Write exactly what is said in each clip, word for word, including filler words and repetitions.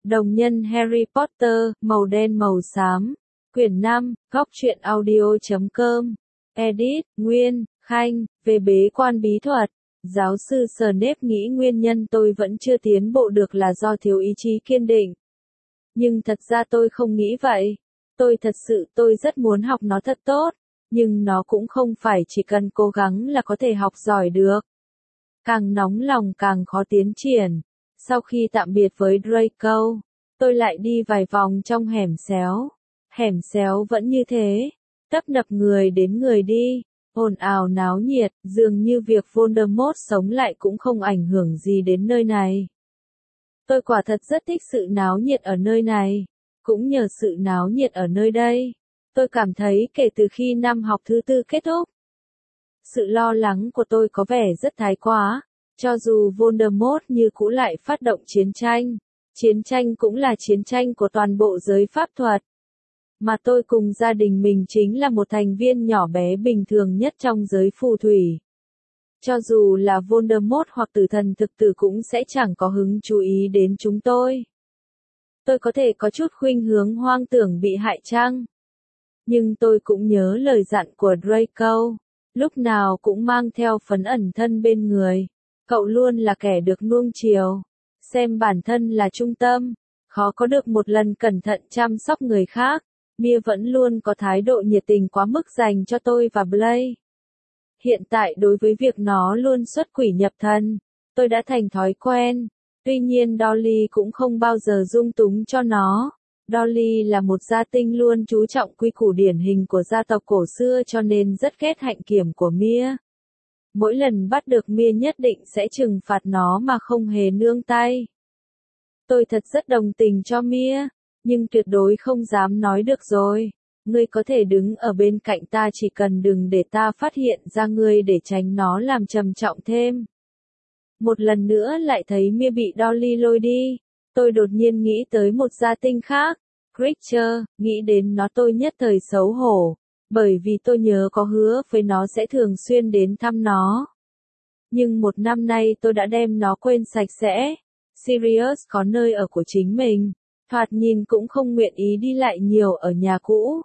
Đồng nhân Harry Potter, màu đen màu xám. Quyển năm, góc truyện audio chấm com. Edit, Nguyên, Khanh, về bế quan bí thuật. Giáo sư Snape nghĩ nguyên nhân tôi vẫn chưa tiến bộ được là do thiếu ý chí kiên định. Nhưng thật ra tôi không nghĩ vậy. Tôi thật sự tôi rất muốn học nó thật tốt. Nhưng nó cũng không phải chỉ cần cố gắng là có thể học giỏi được. Càng nóng lòng càng khó tiến triển. Sau khi tạm biệt với Draco, tôi lại đi vài vòng trong hẻm xéo. Hẻm xéo vẫn như thế, tấp nập người đến người đi, ồn ào náo nhiệt, dường như việc Voldemort sống lại cũng không ảnh hưởng gì đến nơi này. Tôi quả thật rất thích sự náo nhiệt ở nơi này, cũng nhờ sự náo nhiệt ở nơi đây. Tôi cảm thấy kể từ khi năm học thứ tư kết thúc, sự lo lắng của tôi có vẻ rất thái quá. Cho dù Voldemort như cũ lại phát động chiến tranh, chiến tranh cũng là chiến tranh của toàn bộ giới pháp thuật. Mà tôi cùng gia đình mình chính là một thành viên nhỏ bé bình thường nhất trong giới phù thủy. Cho dù là Voldemort hoặc tử thần thực tử cũng sẽ chẳng có hứng chú ý đến chúng tôi. Tôi có thể có chút khuynh hướng hoang tưởng bị hại chăng? Nhưng tôi cũng nhớ lời dặn của Draco, lúc nào cũng mang theo phấn ẩn thân bên người. Cậu luôn là kẻ được nuông chiều, xem bản thân là trung tâm, khó có được một lần cẩn thận chăm sóc người khác. Mia vẫn luôn có thái độ nhiệt tình quá mức dành cho tôi và Blake. Hiện tại đối với việc nó luôn xuất quỷ nhập thần, tôi đã thành thói quen. Tuy nhiên Dolly cũng không bao giờ dung túng cho nó. Dolly là một gia tinh luôn chú trọng quy củ điển hình của gia tộc cổ xưa cho nên rất ghét hạnh kiểm của Mia. Mỗi lần bắt được Mia nhất định sẽ trừng phạt nó mà không hề nương tay. Tôi thật rất đồng tình cho Mia, nhưng tuyệt đối không dám nói được rồi. Ngươi có thể đứng ở bên cạnh ta chỉ cần đừng để ta phát hiện ra ngươi để tránh nó làm trầm trọng thêm. Một lần nữa lại thấy Mia bị Dolly lôi đi. Tôi đột nhiên nghĩ tới một gia tinh khác, Creature, nghĩ đến nó tôi nhất thời xấu hổ. Bởi vì tôi nhớ có hứa với nó sẽ thường xuyên đến thăm nó. Nhưng một năm nay tôi đã đem nó quên sạch sẽ. Sirius có nơi ở của chính mình, thoạt nhìn cũng không nguyện ý đi lại nhiều ở nhà cũ.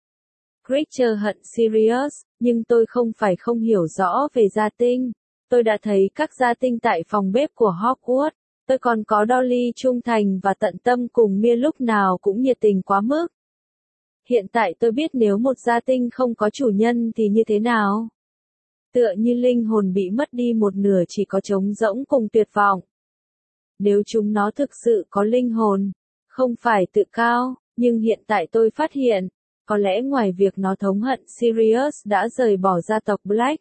Creature hận Sirius, nhưng tôi không phải không hiểu rõ về gia tinh. Tôi đã thấy các gia tinh tại phòng bếp của Hogwarts. Tôi còn có Dolly trung thành và tận tâm cùng Mia lúc nào cũng nhiệt tình quá mức. Hiện tại tôi biết nếu một gia tinh không có chủ nhân thì như thế nào. Tựa như linh hồn bị mất đi một nửa chỉ có trống rỗng cùng tuyệt vọng. Nếu chúng nó thực sự có linh hồn, không phải tự cao, nhưng hiện tại tôi phát hiện, có lẽ ngoài việc nó thống hận Sirius đã rời bỏ gia tộc Black,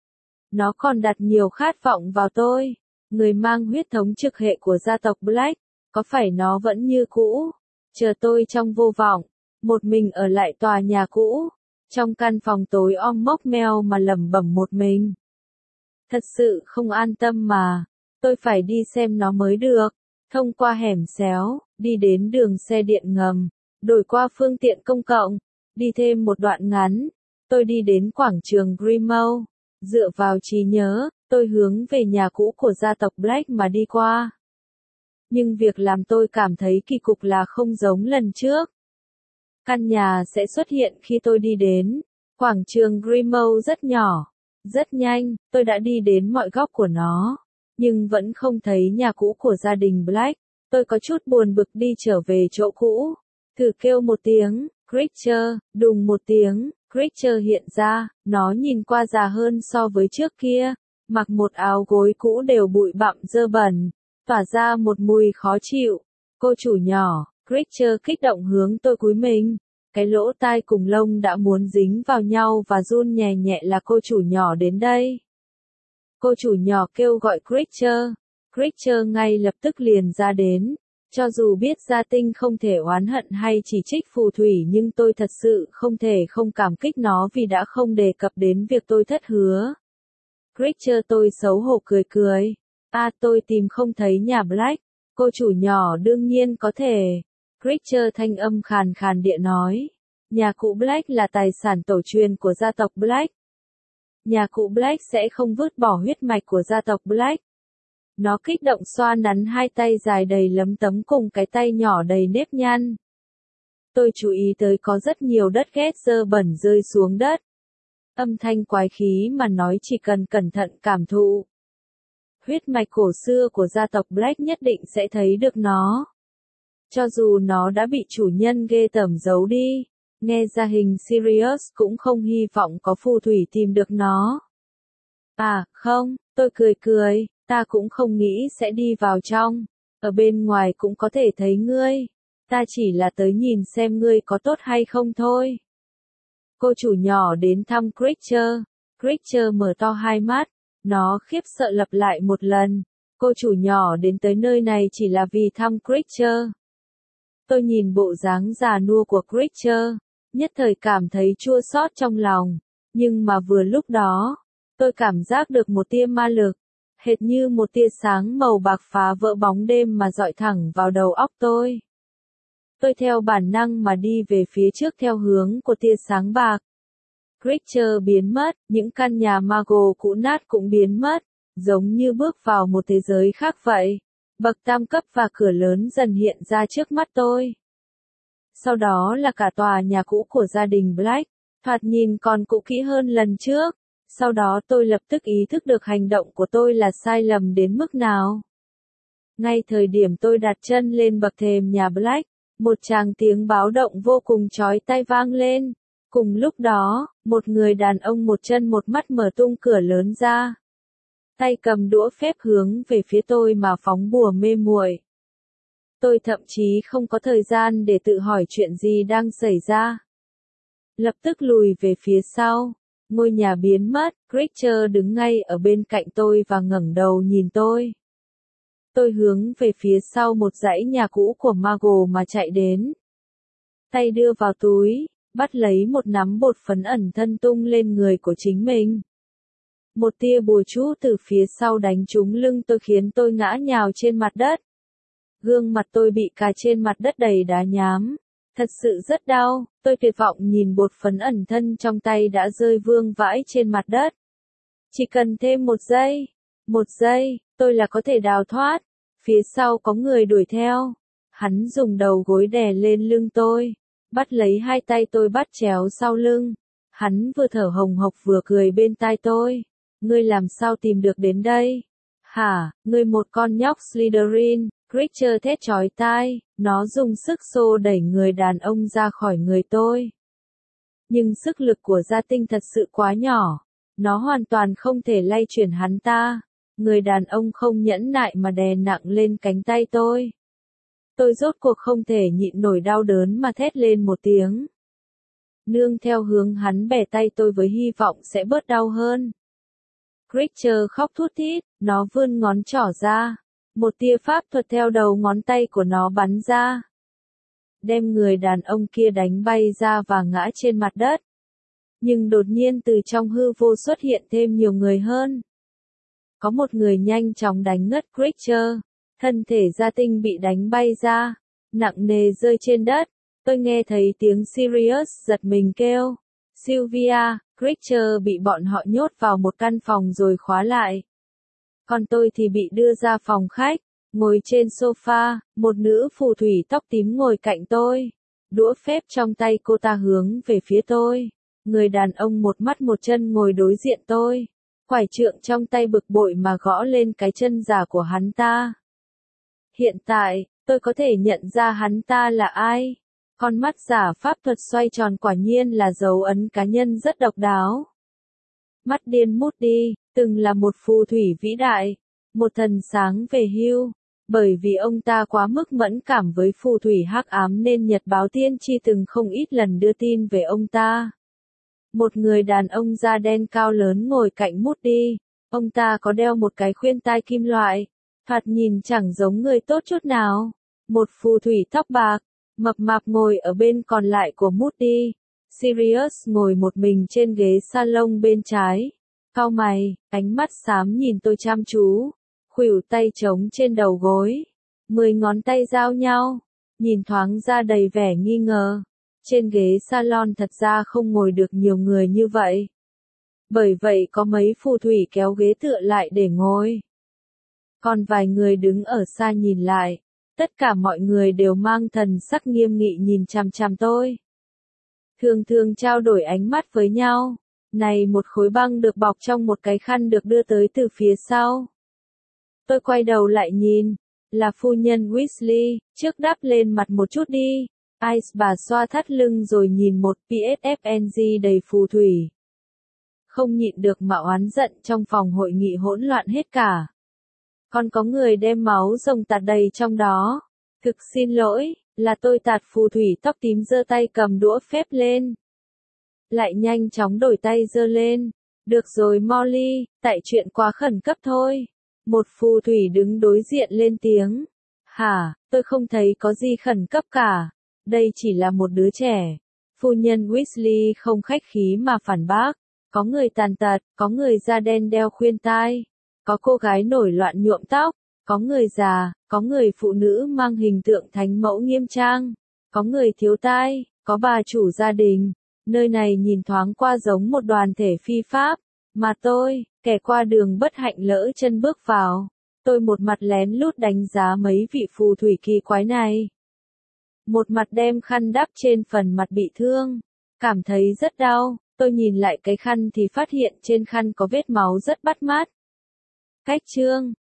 nó còn đặt nhiều khát vọng vào tôi, người mang huyết thống trực hệ của gia tộc Black. Có phải nó vẫn như cũ, chờ tôi trong vô vọng, một mình ở lại tòa nhà cũ, trong căn phòng tối om mốc meo mà lẩm bẩm một mình. Thật sự không an tâm mà, tôi phải đi xem nó mới được. Thông qua hẻm xéo, đi đến đường xe điện ngầm, đổi qua phương tiện công cộng, đi thêm một đoạn ngắn, tôi đi đến quảng trường Grimmauld. Dựa vào trí nhớ, tôi hướng về nhà cũ của gia tộc Black mà đi qua. Nhưng việc làm tôi cảm thấy kỳ cục là không giống lần trước. Căn nhà sẽ xuất hiện khi tôi đi đến. Quảng trường Grimmauld rất nhỏ, rất nhanh, tôi đã đi đến mọi góc của nó, nhưng vẫn không thấy nhà cũ của gia đình Black. Tôi có chút buồn bực đi trở về chỗ cũ, thử kêu một tiếng, Creature, đùng một tiếng, Creature hiện ra, nó nhìn qua già hơn so với trước kia, mặc một áo gối cũ đều bụi bặm dơ bẩn, tỏa ra một mùi khó chịu. Cô chủ nhỏ, Creature kích động hướng tôi cúi mình, cái lỗ tai cùng lông đã muốn dính vào nhau và run nhẹ nhẹ là cô chủ nhỏ đến đây. Cô chủ nhỏ kêu gọi Creature, Creature ngay lập tức liền ra đến. Cho dù biết gia tinh không thể oán hận hay chỉ trích phù thủy nhưng tôi thật sự không thể không cảm kích nó vì đã không đề cập đến việc tôi thất hứa. Creature tôi xấu hổ cười cười. À tôi tìm không thấy nhà Black. Cô chủ nhỏ đương nhiên có thể. Creature thanh âm khàn khàn địa nói. Nhà cụ Black là tài sản tổ truyền của gia tộc Black. Nhà cụ Black sẽ không vứt bỏ huyết mạch của gia tộc Black. Nó kích động xoa nắn hai tay dài đầy lấm tấm cùng cái tay nhỏ đầy nếp nhăn. Tôi chú ý tới có rất nhiều đất ghét dơ bẩn rơi xuống đất. Âm thanh quái khí mà nói chỉ cần cẩn thận cảm thụ. Huyết mạch cổ xưa của gia tộc Black nhất định sẽ thấy được nó. Cho dù nó đã bị chủ nhân ghê tởm giấu đi, nghe ra hình Sirius cũng không hy vọng có phù thủy tìm được nó. À, không, tôi cười cười, ta cũng không nghĩ sẽ đi vào trong, ở bên ngoài cũng có thể thấy ngươi, ta chỉ là tới nhìn xem ngươi có tốt hay không thôi. Cô chủ nhỏ đến thăm Creature, Creature mở to hai mắt, nó khiếp sợ lặp lại một lần, cô chủ nhỏ đến tới nơi này chỉ là vì thăm Creature. Tôi nhìn bộ dáng già nua của Creature, nhất thời cảm thấy chua xót trong lòng, nhưng mà vừa lúc đó, tôi cảm giác được một tia ma lực, hệt như một tia sáng màu bạc phá vỡ bóng đêm mà dọi thẳng vào đầu óc tôi. Tôi theo bản năng mà đi về phía trước theo hướng của tia sáng bạc. Creature biến mất, những căn nhà Mago cũ nát cũng biến mất, giống như bước vào một thế giới khác vậy. Bậc tam cấp và cửa lớn dần hiện ra trước mắt tôi. Sau đó là cả tòa nhà cũ của gia đình Black, thoạt nhìn còn cũ kỹ hơn lần trước. Sau đó tôi lập tức ý thức được hành động của tôi là sai lầm đến mức nào. Ngay thời điểm tôi đặt chân lên bậc thềm nhà Black, một tràng tiếng báo động vô cùng chói tai vang lên. Cùng lúc đó, một người đàn ông một chân một mắt mở tung cửa lớn ra. Tay cầm đũa phép hướng về phía tôi mà phóng bùa mê muội. Tôi thậm chí không có thời gian để tự hỏi chuyện gì đang xảy ra. Lập tức lùi về phía sau. Ngôi nhà biến mất, Creature đứng ngay ở bên cạnh tôi và ngẩng đầu nhìn tôi. Tôi hướng về phía sau một dãy nhà cũ của Mago mà chạy đến. Tay đưa vào túi, bắt lấy một nắm bột phấn ẩn thân tung lên người của chính mình. Một tia bùa chú từ phía sau đánh trúng lưng tôi khiến tôi ngã nhào trên mặt đất. Gương mặt tôi bị cà trên mặt đất đầy đá nhám. Thật sự rất đau, tôi tuyệt vọng nhìn bột phấn ẩn thân trong tay đã rơi vương vãi trên mặt đất. Chỉ cần thêm một giây, một giây, tôi là có thể đào thoát. Phía sau có người đuổi theo. Hắn dùng đầu gối đè lên lưng tôi, bắt lấy hai tay tôi bắt chéo sau lưng. Hắn vừa thở hồng hộc vừa cười bên tai tôi. Ngươi làm sao tìm được đến đây? Hả, ngươi một con nhóc Slytherin. Creature thét chói tai, nó dùng sức xô đẩy người đàn ông ra khỏi người tôi. Nhưng sức lực của gia tinh thật sự quá nhỏ, nó hoàn toàn không thể lay chuyển hắn ta. Người đàn ông không nhẫn nại mà đè nặng lên cánh tay tôi. Tôi rốt cuộc không thể nhịn nổi đau đớn mà thét lên một tiếng. Nương theo hướng hắn bẻ tay tôi với hy vọng sẽ bớt đau hơn. Creature khóc thút thít, nó vươn ngón trỏ ra. Một tia pháp thuật theo đầu ngón tay của nó bắn ra. Đem người đàn ông kia đánh bay ra và ngã trên mặt đất. Nhưng đột nhiên từ trong hư vô xuất hiện thêm nhiều người hơn. Có một người nhanh chóng đánh ngất Creature. Thân thể gia tinh bị đánh bay ra. Nặng nề rơi trên đất. Tôi nghe thấy tiếng Sirius giật mình kêu. Sylvia, Creature bị bọn họ nhốt vào một căn phòng rồi khóa lại. Còn tôi thì bị đưa ra phòng khách, ngồi trên sofa, một nữ phù thủy tóc tím ngồi cạnh tôi. Đũa phép trong tay cô ta hướng về phía tôi. Người đàn ông một mắt một chân ngồi đối diện tôi. Quải trượng trong tay bực bội mà gõ lên cái chân giả của hắn ta. Hiện tại, tôi có thể nhận ra hắn ta là ai. Con mắt giả pháp thuật xoay tròn quả nhiên là dấu ấn cá nhân rất độc đáo. Mắt điên Moody, từng là một phù thủy vĩ đại, một thần sáng về hưu, bởi vì ông ta quá mức mẫn cảm với phù thủy hắc ám nên Nhật báo Tiên tri từng không ít lần đưa tin về ông ta. Một người đàn ông da đen cao lớn ngồi cạnh Moody, ông ta có đeo một cái khuyên tai kim loại, thoạt nhìn chẳng giống người tốt chút nào. Một phù thủy tóc bạc, mập mạp ngồi ở bên còn lại của Moody. Sirius ngồi một mình trên ghế salon bên trái. Cau mày, ánh mắt xám nhìn tôi chăm chú. Khuỷu tay trống trên đầu gối. Mười ngón tay giao nhau. Nhìn thoáng ra đầy vẻ nghi ngờ. Trên ghế salon thật ra không ngồi được nhiều người như vậy. Bởi vậy có mấy phù thủy kéo ghế tựa lại để ngồi. Còn vài người đứng ở xa nhìn lại. Tất cả mọi người đều mang thần sắc nghiêm nghị nhìn chằm chằm tôi. Thường thường trao đổi ánh mắt với nhau. Này, một khối băng được bọc trong một cái khăn được đưa tới từ phía sau. Tôi quay đầu lại nhìn. Là phu nhân Weasley, trước đắp lên mặt một chút đi. Ice bà xoa thắt lưng rồi nhìn một pê ét ép en giê đầy phù thủy. Không nhịn được mà oán giận, trong phòng hội nghị hỗn loạn hết cả. Còn có người đem máu rồng tạt đầy trong đó. Thực xin lỗi, là tôi tạt. Phù thủy tóc tím giơ tay cầm đũa phép lên. Lại nhanh chóng đổi tay giơ lên. Được rồi Molly, tại chuyện quá khẩn cấp thôi. Một phù thủy đứng đối diện lên tiếng. Hả, tôi không thấy có gì khẩn cấp cả. Đây chỉ là một đứa trẻ. Phu nhân Weasley không khách khí mà phản bác. Có người tàn tật, có người da đen đeo khuyên tai. Có cô gái nổi loạn nhuộm tóc. Có người già, có người phụ nữ mang hình tượng thánh mẫu nghiêm trang. Có người thiếu tai, có bà chủ gia đình. Nơi này nhìn thoáng qua giống một đoàn thể phi pháp. Mà tôi, kẻ qua đường bất hạnh lỡ chân bước vào. Tôi một mặt lén lút đánh giá mấy vị phù thủy kỳ quái này. Một mặt đem khăn đắp trên phần mặt bị thương. Cảm thấy rất đau, tôi nhìn lại cái khăn thì phát hiện trên khăn có vết máu rất bắt mắt. Cách chương